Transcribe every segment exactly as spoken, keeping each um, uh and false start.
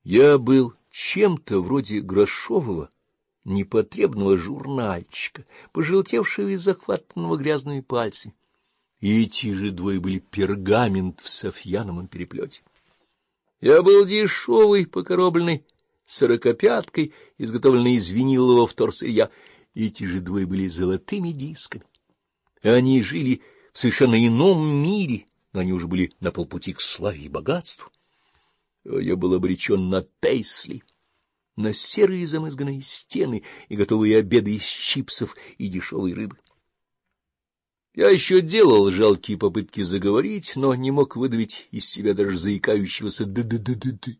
Я был чем-то вроде грошового, непотребного журнальчика, пожелтевшего и захватанного грязными пальцами. И эти же двое были пергамент в софьяновом переплете. Я был дешевый, покоробленный сорокопяткой, изготовленный из винилового вторсырья. Эти же двое были золотыми дисками. Они жили в совершенно ином мире, но они уже были на полпути к славе и богатству. Я был обречен на Пейсли, на серые замызганные стены и готовые обеды из чипсов и дешевой рыбы. Я еще делал жалкие попытки заговорить, но не мог выдавить из себя даже заикающегося «ды-ды-ды-ды-ды».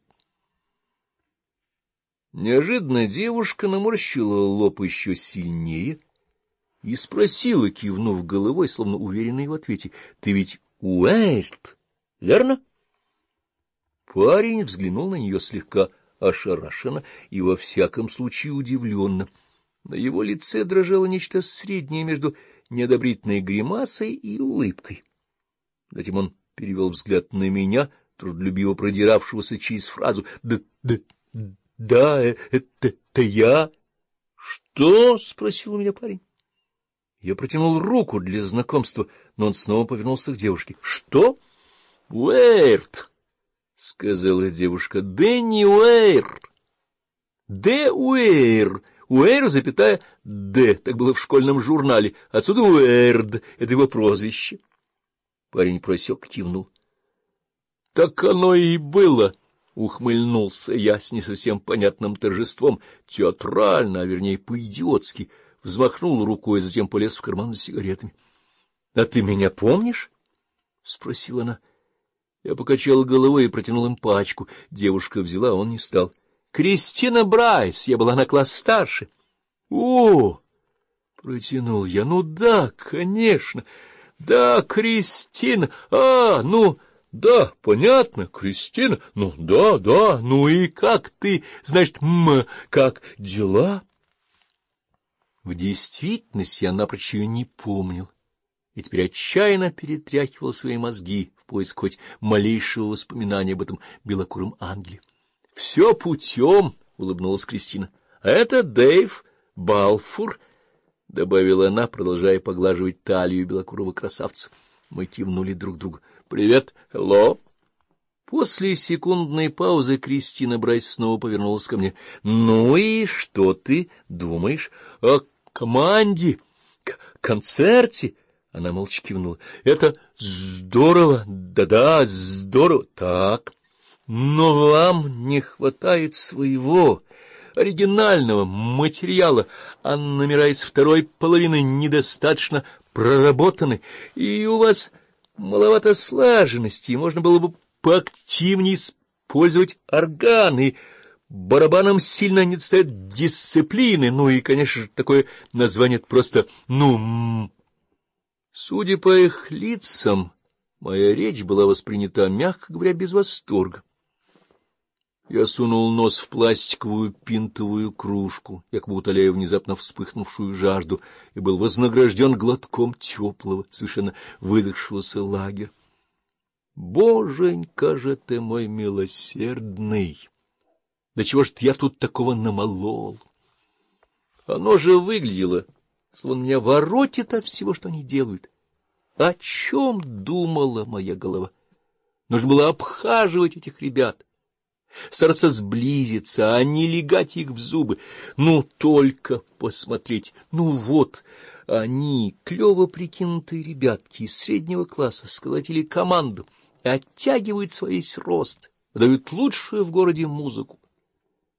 Неожиданно девушка наморщила лоб еще сильнее и спросила, кивнув головой, словно уверенной в ответе: — Ты ведь Уэйрт, верно? Парень взглянул на нее слегка ошарашенно и во всяком случае удивленно. На его лице дрожало нечто среднее между неодобрительной гримасой и улыбкой. Затем он перевел взгляд на меня, трудолюбиво продиравшегося через фразу «Да, да, да, это, это я». — Что? — спросил у меня парень. Я протянул руку для знакомства, но он снова повернулся к девушке. — Что? — Уэйрт, — сказала девушка. — Дэнни Уэйр. Д. Уэйр. Уэйр, запятая, Д. Так было в школьном журнале. Отсюда Уэрд. Это его прозвище. Парень просек, кивнул. — Так оно и было, — ухмыльнулся я с не совсем понятным торжеством, театрально, а вернее по-идиотски, взмахнул рукой, затем полез в карман за сигаретами. — А ты меня помнишь? — спросила она. Я покачал головой и протянул им пачку. Девушка взяла, а он не стал. — Кристина Брайс, я была на класс старше. — О! — протянул я. — Ну да, конечно. Да, Кристина. А, ну, да, понятно, Кристина. Ну да, да. Ну и как ты? Значит, м, как дела? В действительности я напрочь ее не помнил, и теперь отчаянно перетряхивал свои мозги в поиск хоть малейшего воспоминания об этом белокуром ангеле. — Все путем, — улыбнулась Кристина. — А это Дэйв Балфур, — добавила она, продолжая поглаживать талию белокурого красавца. Мы кивнули друг другу. — Привет, hello. После секундной паузы Кристина Брайс снова повернулась ко мне. — Ну и что ты думаешь о команде, к концерте? Она молча кивнула. — Это здорово, да-да, здорово. Так, но вам не хватает своего оригинального материала, а номера из второй половины недостаточно проработаны, и у вас маловато слаженности, и можно было бы поактивнее использовать органы. Барабанам сильно недостает дисциплины, ну и, конечно, такое название просто «ну». Судя по их лицам, моя речь была воспринята, мягко говоря, без восторга. Я сунул нос в пластиковую пинтовую кружку, якобы утоляя внезапно вспыхнувшую жажду, и был вознагражден глотком теплого, совершенно выдохшегося лагеря. Боженька же ты мой милосердный! Да чего ж я тут такого намолол? Оно же выглядело, словно меня воротит от всего, что они делают. О чем думала моя голова? Нужно было обхаживать этих ребят, стараться сблизиться, а не легать их в зубы. Ну, только посмотреть. Ну, вот они, клёво прикинутые ребятки из среднего класса, сколотили команду, оттягивают свой весь рост, дают лучшую в городе музыку.